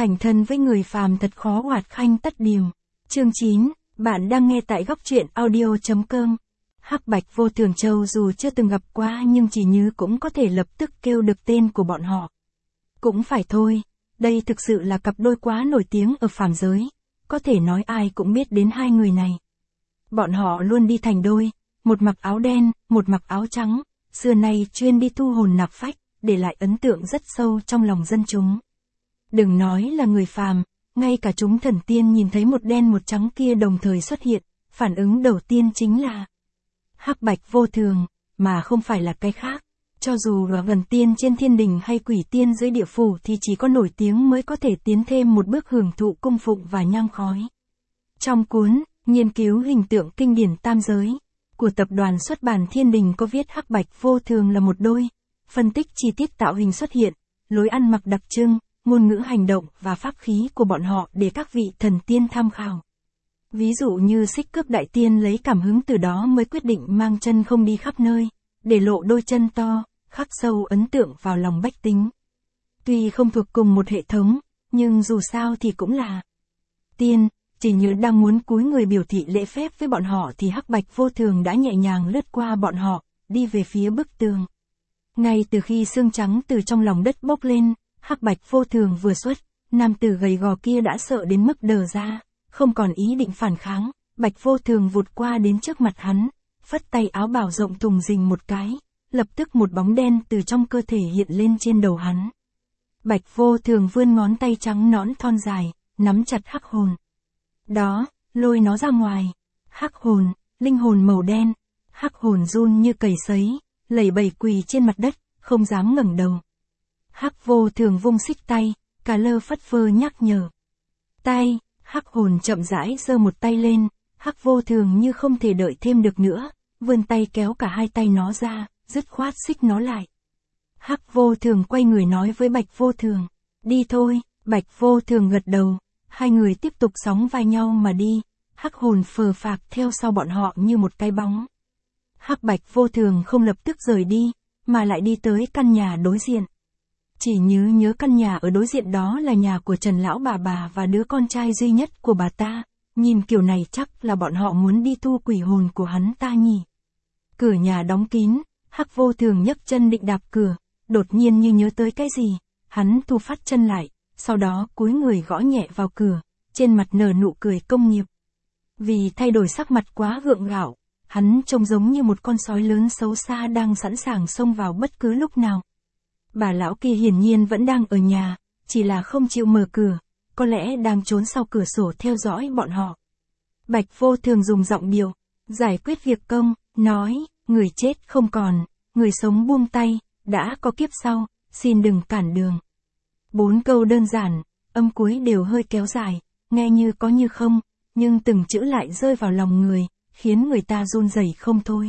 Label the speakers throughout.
Speaker 1: Thành thân với người phàm thật khó hoạt khanh tất điềm. Chương 9, bạn đang nghe tại góc truyện audio.com. Hắc Bạch Vô Thường Châu dù chưa từng gặp qua nhưng chỉ như cũng có thể lập tức kêu được tên của bọn họ. Cũng phải thôi, đây thực sự là cặp đôi quá nổi tiếng ở phàm giới, có thể nói ai cũng biết đến hai người này. Bọn họ luôn đi thành đôi, một mặc áo đen, một mặc áo trắng, xưa nay chuyên đi thu hồn nạp phách, để lại ấn tượng rất sâu trong lòng dân chúng. Đừng nói là người phàm, ngay cả chúng thần tiên nhìn thấy một đen một trắng kia đồng thời xuất hiện, phản ứng đầu tiên chính là Hắc Bạch Vô Thường, mà không phải là cái khác. Cho dù là gần tiên trên thiên đình hay quỷ tiên dưới địa phủ thì chỉ có nổi tiếng mới có thể tiến thêm một bước hưởng thụ cung phụng và nhang khói. Trong cuốn nghiên cứu hình tượng kinh điển tam giới của tập đoàn xuất bản Thiên Đình có viết Hắc Bạch Vô Thường là một đôi, phân tích chi tiết tạo hình xuất hiện, lối ăn mặc đặc trưng, ngôn ngữ hành động và pháp khí của bọn họ để các vị thần tiên tham khảo. Ví dụ như Xích Cướp Đại Tiên lấy cảm hứng từ đó mới quyết định mang chân không đi khắp nơi, để lộ đôi chân to, khắc sâu ấn tượng vào lòng bách tính. Tuy không thuộc cùng một hệ thống, nhưng dù sao thì cũng là tiên. Chỉ như đang muốn cúi người biểu thị lễ phép với bọn họ thì Hắc Bạch Vô Thường đã nhẹ nhàng lướt qua bọn họ, đi về phía bức tường. Ngay từ khi xương trắng từ trong lòng đất bốc lên, Hắc Bạch Vô Thường vừa xuất, nam tử gầy gò kia đã sợ đến mức đờ ra, không còn ý định phản kháng. Bạch Vô Thường vụt qua đến trước mặt hắn, phất tay áo bào rộng thùng rình một cái, lập tức một bóng đen từ trong cơ thể hiện lên trên đầu hắn. Bạch Vô Thường vươn ngón tay trắng nõn thon dài, nắm chặt hắc hồn. Đó, lôi nó ra ngoài. Hắc hồn, linh hồn màu đen. Hắc hồn run như cầy sấy, lẩy bẩy quỳ trên mặt đất, không dám ngẩng đầu. Hắc Vô Thường vung xích tay, cà lơ phất phơ nhắc nhở. Tay, hắc hồn chậm rãi giơ một tay lên, Hắc Vô Thường như không thể đợi thêm được nữa, vươn tay kéo cả hai tay nó ra, dứt khoát xích nó lại. Hắc Vô Thường quay người nói với Bạch Vô Thường, đi thôi. Bạch Vô Thường gật đầu, hai người tiếp tục sóng vai nhau mà đi, hắc hồn phờ phạc theo sau bọn họ như một cái bóng. Hắc Bạch Vô Thường không lập tức rời đi, mà lại đi tới căn nhà đối diện. Chỉ nhớ căn nhà ở đối diện đó là nhà của Trần lão bà và đứa con trai duy nhất của bà ta, nhìn kiểu này chắc là bọn họ muốn đi thu quỷ hồn của hắn ta nhỉ. Cửa nhà đóng kín, Hắc Vô Thường nhấc chân định đạp cửa, đột nhiên như nhớ tới cái gì, hắn thu phát chân lại, sau đó cúi người gõ nhẹ vào cửa, trên mặt nở nụ cười công nghiệp. Vì thay đổi sắc mặt quá gượng gạo, hắn trông giống như một con sói lớn xấu xa đang sẵn sàng xông vào bất cứ lúc nào. Bà lão kia hiển nhiên vẫn đang ở nhà, chỉ là không chịu mở cửa, có lẽ đang trốn sau cửa sổ theo dõi bọn họ. Bạch Vô Thường dùng giọng điệu giải quyết việc công, nói, người chết không còn, người sống buông tay, đã có kiếp sau, xin đừng cản đường. 4 câu đơn giản, âm cuối đều hơi kéo dài, nghe như có như không, nhưng từng chữ lại rơi vào lòng người, khiến người ta run rẩy không thôi.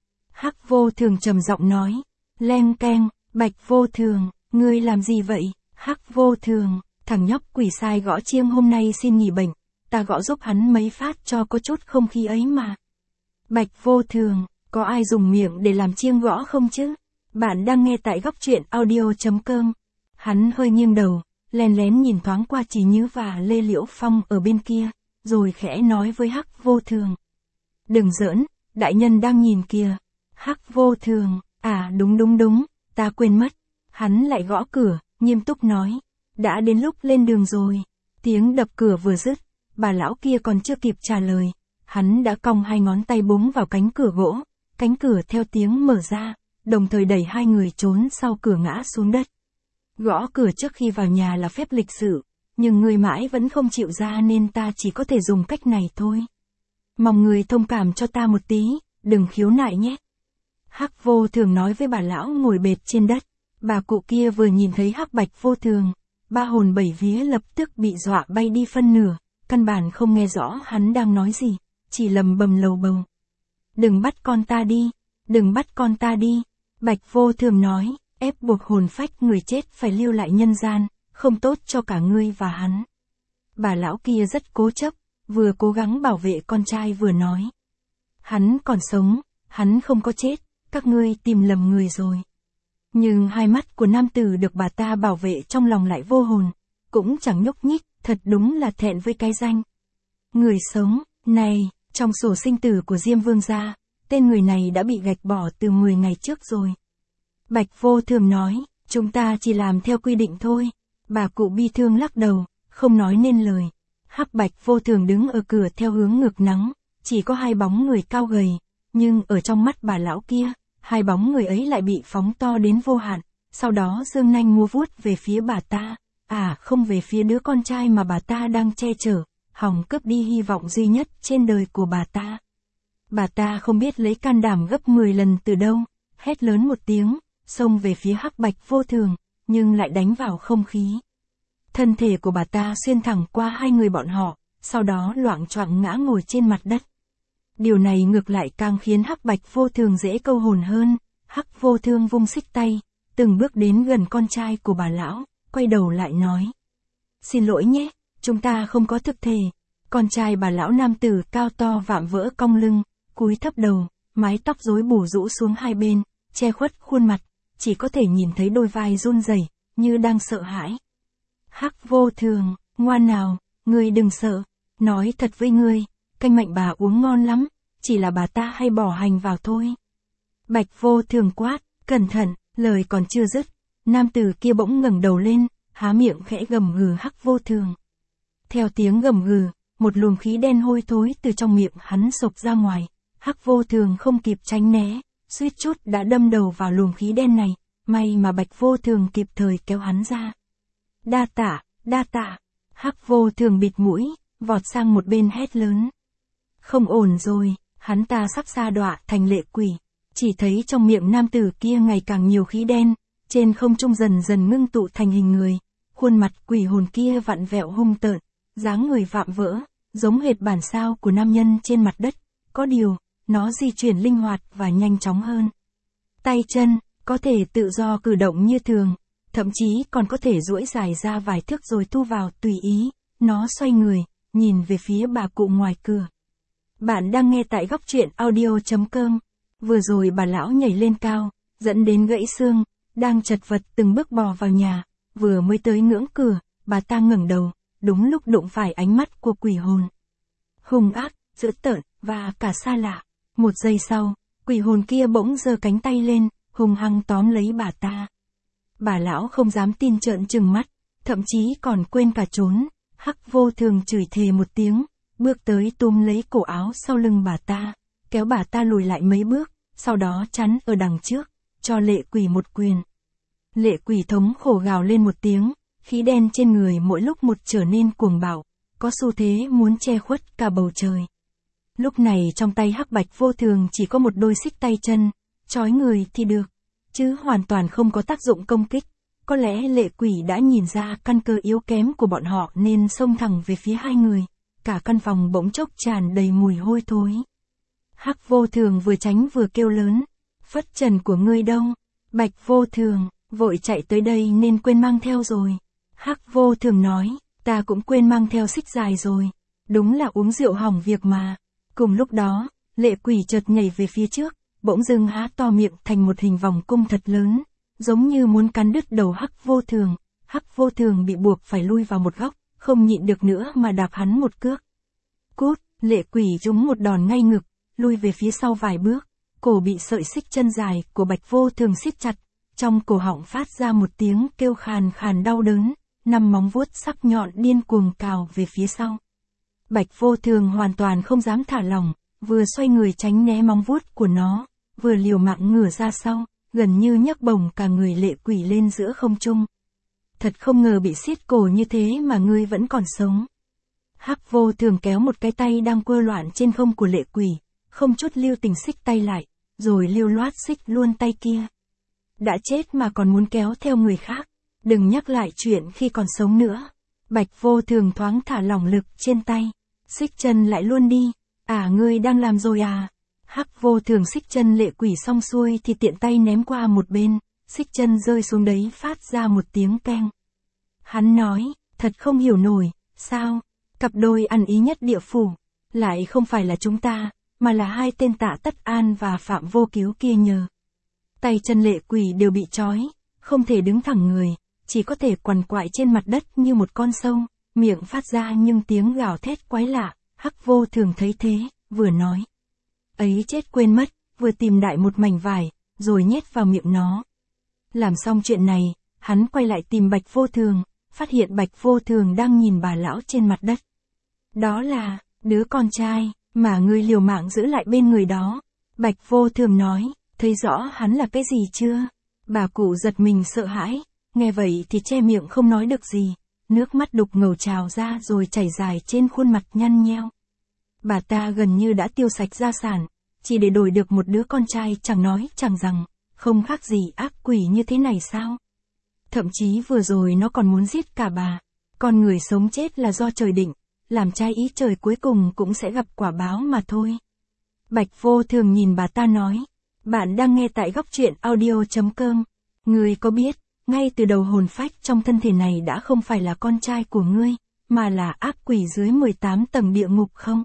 Speaker 1: Hắc Vô Thường trầm giọng nói, leng keng. Bạch Vô Thường, ngươi làm gì vậy? Hắc Vô Thường, thằng nhóc quỷ sai gõ chiêng hôm nay xin nghỉ bệnh, ta gõ giúp hắn mấy phát cho có chút không khí ấy mà. Bạch Vô Thường, có ai dùng miệng để làm chiêng gõ không chứ? Bạn đang nghe tại góc truyện audio.com. Hắn hơi nghiêng đầu, lén lén nhìn thoáng qua Chỉ Như và Lê Liễu Phong ở bên kia, rồi khẽ nói với Hắc Vô Thường. Đừng giỡn, đại nhân đang nhìn kìa. Hắc Vô Thường, à đúng, ta quên mất. Hắn lại gõ cửa, nghiêm túc nói, đã đến lúc lên đường rồi. Tiếng đập cửa vừa dứt, bà lão kia còn chưa kịp trả lời, hắn đã cong hai ngón tay búng vào cánh cửa gỗ, cánh cửa theo tiếng mở ra, đồng thời đẩy hai người trốn sau cửa ngã xuống đất. Gõ cửa trước khi vào nhà là phép lịch sự, nhưng người mãi vẫn không chịu ra nên ta chỉ có thể dùng cách này thôi. Mong người thông cảm cho ta một tí, đừng khiếu nại nhé. Hắc Vô Thường nói với bà lão ngồi bệt trên đất. Bà cụ kia vừa nhìn thấy Hắc Bạch Vô Thường, ba hồn bảy vía lập tức bị dọa bay đi phân nửa, căn bản không nghe rõ hắn đang nói gì, chỉ lầm bầm lầu bầu. Đừng bắt con ta đi, đừng bắt con ta đi. Bạch Vô Thường nói, ép buộc hồn phách người chết phải lưu lại nhân gian, không tốt cho cả ngươi và hắn. Bà lão kia rất cố chấp, vừa cố gắng bảo vệ con trai vừa nói. Hắn còn sống, hắn không có chết, các ngươi tìm lầm người rồi. Nhưng hai mắt của nam tử được bà ta bảo vệ trong lòng lại vô hồn, cũng chẳng nhúc nhích, thật đúng là thẹn với cái danh. Người sống, này, trong sổ sinh tử của Diêm Vương gia, tên người này đã bị gạch bỏ từ 10 ngày trước rồi. Bạch Vô Thường nói, chúng ta chỉ làm theo quy định thôi. Bà cụ bi thương lắc đầu, không nói nên lời. Hắc Bạch Vô Thường đứng ở cửa theo hướng ngược nắng, chỉ có hai bóng người cao gầy, nhưng ở trong mắt bà lão kia, hai bóng người ấy lại bị phóng to đến vô hạn, sau đó giương nanh múa vuốt về phía bà ta, không về phía đứa con trai mà bà ta đang che chở, hòng cướp đi hy vọng duy nhất trên đời của bà ta. Bà ta không biết lấy can đảm gấp 10 lần từ đâu, hét lớn một tiếng, xông về phía Hắc Bạch Vô Thường, nhưng lại đánh vào không khí. Thân thể của bà ta xuyên thẳng qua hai người bọn họ, sau đó loạng choạng ngã ngồi trên mặt đất. Điều này ngược lại càng khiến Hắc Bạch Vô Thường dễ câu hồn hơn. Hắc Vô Thương vung xích tay, từng bước đến gần con trai của bà lão, quay đầu lại nói. Xin lỗi nhé, chúng ta không có thực thể. Con trai bà lão nam tử cao to vạm vỡ cong lưng, cúi thấp đầu, mái tóc rối bù rũ xuống hai bên, che khuất khuôn mặt, chỉ có thể nhìn thấy đôi vai run rẩy, như đang sợ hãi. Hắc Vô Thường, ngoan nào, ngươi đừng sợ, nói thật với ngươi, canh mạnh bà uống ngon lắm, chỉ là bà ta hay bỏ hành vào thôi. Bạch Vô Thường quát, cẩn thận, lời còn chưa dứt, nam tử kia bỗng ngẩng đầu lên, há miệng khẽ gầm gừ Hắc Vô Thường. Theo tiếng gầm gừ, một luồng khí đen hôi thối từ trong miệng hắn xộc ra ngoài, Hắc Vô Thường không kịp tránh né, suýt chút đã đâm đầu vào luồng khí đen này, may mà Bạch Vô Thường kịp thời kéo hắn ra. Đa tạ, Hắc Vô Thường bịt mũi, vọt sang một bên hét lớn. Không ổn rồi, hắn ta sắp sa đọa thành lệ quỷ, chỉ thấy trong miệng nam tử kia ngày càng nhiều khí đen, trên không trung dần dần ngưng tụ thành hình người, khuôn mặt quỷ hồn kia vặn vẹo hung tợn, dáng người vạm vỡ, giống hệt bản sao của nam nhân trên mặt đất, có điều, nó di chuyển linh hoạt và nhanh chóng hơn. Tay chân, có thể tự do cử động như thường, thậm chí còn có thể duỗi dài ra vài thước rồi thu vào tùy ý, nó xoay người, nhìn về phía bà cụ ngoài cửa. Bạn đang nghe tại góc truyện audio.com. Vừa rồi bà lão nhảy lên cao, dẫn đến gãy xương, đang chật vật từng bước bò vào nhà, vừa mới tới ngưỡng cửa, bà ta ngẩng đầu, đúng lúc đụng phải ánh mắt của quỷ hồn. Hung ác, dữ tợn, và cả xa lạ. Một giây sau, quỷ hồn kia bỗng giơ cánh tay lên, hung hăng tóm lấy bà ta. Bà lão không dám tin trợn trừng mắt, thậm chí còn quên cả trốn. Hắc Vô Thường chửi thề một tiếng, bước tới túm lấy cổ áo sau lưng bà ta, kéo bà ta lùi lại mấy bước, sau đó chắn ở đằng trước, cho lệ quỷ một quyền. Lệ quỷ thống khổ gào lên một tiếng, khí đen trên người mỗi lúc một trở nên cuồng bạo, có xu thế muốn che khuất cả bầu trời. Lúc này trong tay Hắc Bạch Vô Thường chỉ có một đôi xích tay chân, trói người thì được, chứ hoàn toàn không có tác dụng công kích. Có lẽ lệ quỷ đã nhìn ra căn cơ yếu kém của bọn họ nên xông thẳng về phía hai người, cả căn phòng bỗng chốc tràn đầy mùi hôi thối. Hắc Vô Thường vừa tránh vừa kêu lớn, phất trần của ngươi đâu? Bạch Vô Thường, vội chạy tới đây nên quên mang theo rồi. Hắc Vô Thường nói, ta cũng quên mang theo xích dài rồi, đúng là uống rượu hỏng việc mà. Cùng lúc đó, lệ quỷ chợt nhảy về phía trước, bỗng dưng há to miệng thành một hình vòng cung thật lớn, giống như muốn cắn đứt đầu Hắc Vô Thường. Hắc Vô Thường bị buộc phải lui vào một góc, không nhịn được nữa mà đạp hắn một cước. Cút, lệ quỷ trúng một đòn ngay ngực, lui về phía sau vài bước, cổ bị sợi xích chân dài của Bạch Vô Thường siết chặt, trong cổ họng phát ra một tiếng kêu khàn khàn đau đớn, năm móng vuốt sắc nhọn điên cuồng cào về phía sau. Bạch Vô Thường hoàn toàn không dám thả lỏng, vừa xoay người tránh né móng vuốt của nó, vừa liều mạng ngửa ra sau, gần như nhấc bổng cả người lệ quỷ lên giữa không trung. Thật không ngờ bị siết cổ như thế mà ngươi vẫn còn sống. Hắc Vô Thường kéo một cái tay đang quơ loạn trên không của lệ quỷ, không chút lưu tình xích tay lại, rồi lưu loát xích luôn tay kia. Đã chết mà còn muốn kéo theo người khác, đừng nhắc lại chuyện khi còn sống nữa. Bạch Vô Thường thoáng thả lỏng lực trên tay, xích chân lại luôn đi. Ngươi đang làm rồi à? Hắc Vô Thường xích chân lệ quỷ xong xuôi thì tiện tay ném qua một bên, xích chân rơi xuống đấy phát ra một tiếng keng. Hắn nói, thật không hiểu nổi, sao? Cặp đôi ăn ý nhất địa phủ, lại không phải là chúng ta, mà là hai tên Tạ Tất An và Phạm Vô Cứu kia nhờ. Tay chân lệ quỷ đều bị trói, không thể đứng thẳng người, chỉ có thể quằn quại trên mặt đất như một con sâu, miệng phát ra những tiếng gào thét quái lạ. Hắc Vô Thường thấy thế, vừa nói: ấy chết quên mất, vừa tìm đại một mảnh vải, rồi nhét vào miệng nó. Làm xong chuyện này, hắn quay lại tìm Bạch Vô Thường, phát hiện Bạch Vô Thường đang nhìn bà lão trên mặt đất. Đó là đứa con trai mà ngươi liều mạng giữ lại bên người đó. Bạch Vô Thường nói, thấy rõ hắn là cái gì chưa? Bà cụ giật mình sợ hãi, nghe vậy thì che miệng không nói được gì, nước mắt đục ngầu trào ra rồi chảy dài trên khuôn mặt nhăn nheo. Bà ta gần như đã tiêu sạch gia sản, chỉ để đổi được một đứa con trai chẳng nói chẳng rằng, không khác gì ác quỷ như thế này sao? Thậm chí vừa rồi nó còn muốn giết cả bà. Con người sống chết là do trời định, làm trái ý trời cuối cùng cũng sẽ gặp quả báo mà thôi. Bạch Vô Thường nhìn bà ta nói, bạn đang nghe tại Góc Truyện Audio.com. Ngươi có biết, ngay từ đầu hồn phách trong thân thể này đã không phải là con trai của ngươi, mà là ác quỷ dưới 18 tầng địa ngục không?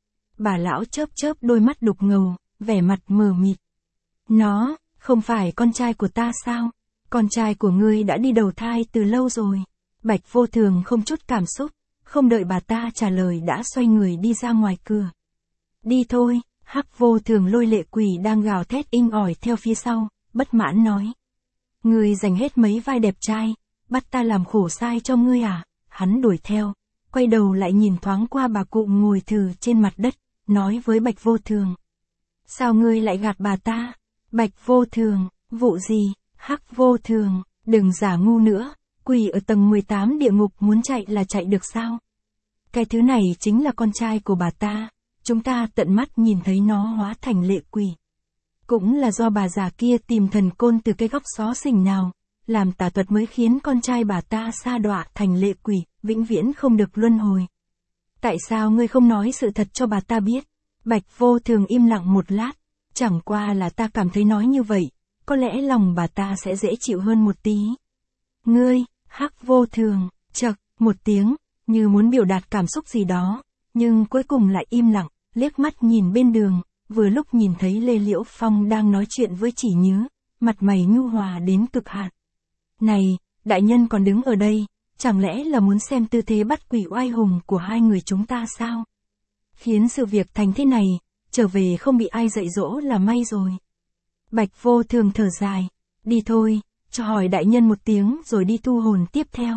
Speaker 1: Bà lão chớp chớp đôi mắt đục ngầu, vẻ mặt mờ mịt. Nó, không phải con trai của ta sao? Con trai của ngươi đã đi đầu thai từ lâu rồi. Bạch Vô Thường không chút cảm xúc, không đợi bà ta trả lời đã xoay người đi ra ngoài cửa. Đi thôi, Hắc Vô Thường lôi Lệ Quỷ đang gào thét inh ỏi theo phía sau, bất mãn nói. Ngươi giành hết mấy vai đẹp trai, bắt ta làm khổ sai cho ngươi à? Hắn đuổi theo, quay đầu lại nhìn thoáng qua bà cụ ngồi thừ trên mặt đất, nói với Bạch Vô Thường. Sao ngươi lại gạt bà ta? Bạch Vô Thường, vụ gì? Hắc Vô Thường, đừng giả ngu nữa, quỷ ở tầng 18 địa ngục muốn chạy là chạy được sao? Cái thứ này chính là con trai của bà ta, chúng ta tận mắt nhìn thấy nó hóa thành lệ quỷ. Cũng là do bà già kia tìm thần côn từ cái góc xó xỉnh nào, làm tà thuật mới khiến con trai bà ta sa đọa thành lệ quỷ, vĩnh viễn không được luân hồi. Tại sao ngươi không nói sự thật cho bà ta biết? Bạch Vô Thường im lặng một lát, chẳng qua là ta cảm thấy nói như vậy, có lẽ lòng bà ta sẽ dễ chịu hơn một tí. Ngươi, Hắc Vô Thường, chậc, một tiếng, như muốn biểu đạt cảm xúc gì đó, nhưng cuối cùng lại im lặng, liếc mắt nhìn bên đường, vừa lúc nhìn thấy Lê Liễu Phong đang nói chuyện với Chỉ Nhứ, mặt mày nhu hòa đến cực hạn. Này, đại nhân còn đứng ở đây, chẳng lẽ là muốn xem tư thế bắt quỷ oai hùng của hai người chúng ta sao? Khiến sự việc thành thế này, trở về không bị ai dạy dỗ là may rồi. Bạch Vô Thường thở dài, đi thôi, cho hỏi đại nhân một tiếng rồi đi thu hồn tiếp theo.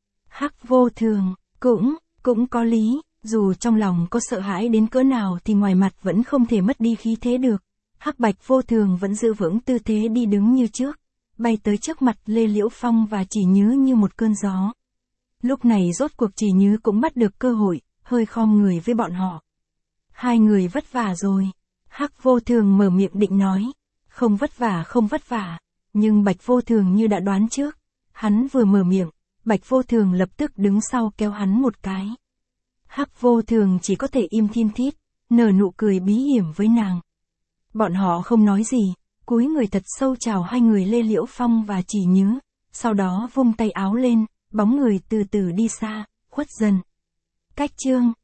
Speaker 1: Hắc Vô Thường, cũng có lý, dù trong lòng có sợ hãi đến cỡ nào thì ngoài mặt vẫn không thể mất đi khí thế được. Hắc Bạch Vô Thường vẫn giữ vững tư thế đi đứng như trước, bay tới trước mặt Lê Liễu Phong và Chỉ Nhứ như một cơn gió. Lúc này rốt cuộc Chỉ Nhứ cũng bắt được cơ hội, hơi khom người với bọn họ. Hai người vất vả rồi. Hắc Vô Thường mở miệng định nói, không vất vả, nhưng Bạch Vô Thường như đã đoán trước, hắn vừa mở miệng, Bạch Vô Thường lập tức đứng sau kéo hắn một cái. Hắc Vô Thường chỉ có thể im thiên thít, nở nụ cười bí hiểm với nàng. Bọn họ không nói gì, cúi người thật sâu chào hai người Lê Liễu Phong và Chỉ Nhứ, sau đó vung tay áo lên, bóng người từ từ đi xa, khuất dần. Cách chương